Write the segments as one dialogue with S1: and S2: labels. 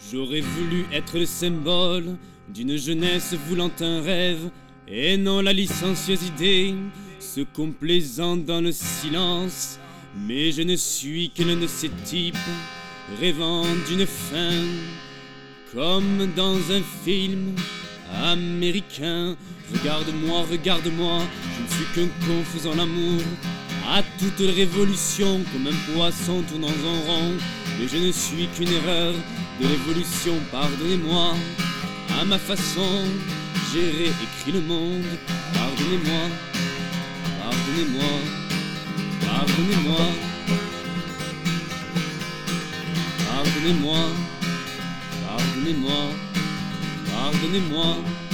S1: J'aurais voulu être le symbole d'une jeunesse voulant un rêve, et non la licencieuse idée se complaisant dans le silence. Mais je ne suis que l'un de ces types rêvant d'une fin, comme dans un film américain. Regarde-moi, regarde-moi, je ne suis qu'un con faisant l'amour à toute révolution, comme un poisson tournant en rond. Mais je ne suis qu'une erreur de l'évolution, pardonnez-moi. À ma façon, j'ai réécrit le monde. Pardonnez-moi, pardonnez-moi, pardonnez-moi, pardonnez-moi, pardonnez-moi, pardonnez-moi.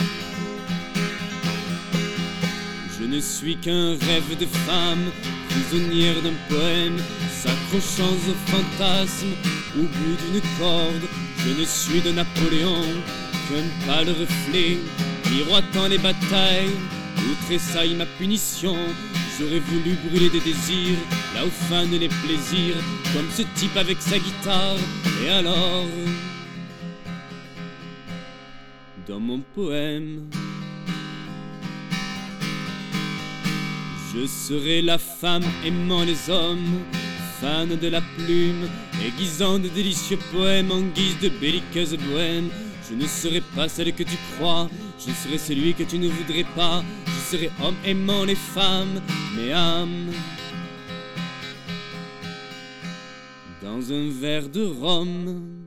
S1: Je ne suis qu'un rêve de femme, prisonnière d'un poème, s'accrochant au fantasme au bout d'une corde. Je ne suis de Napoléon qu'un pâle reflet, miroitant les batailles où tressaille ma punition. J'aurais voulu brûler des désirs là où fanent les plaisirs, comme ce type avec sa guitare. Et alors, dans mon poème, je serai la femme aimant les hommes, fan de la plume, aiguisant de délicieux poèmes en guise de belliqueuse bohème. Je ne serai pas celle que tu crois, je serai celui que tu ne voudrais pas. Je serai homme aimant les femmes, mais âme dans un verre de rhum.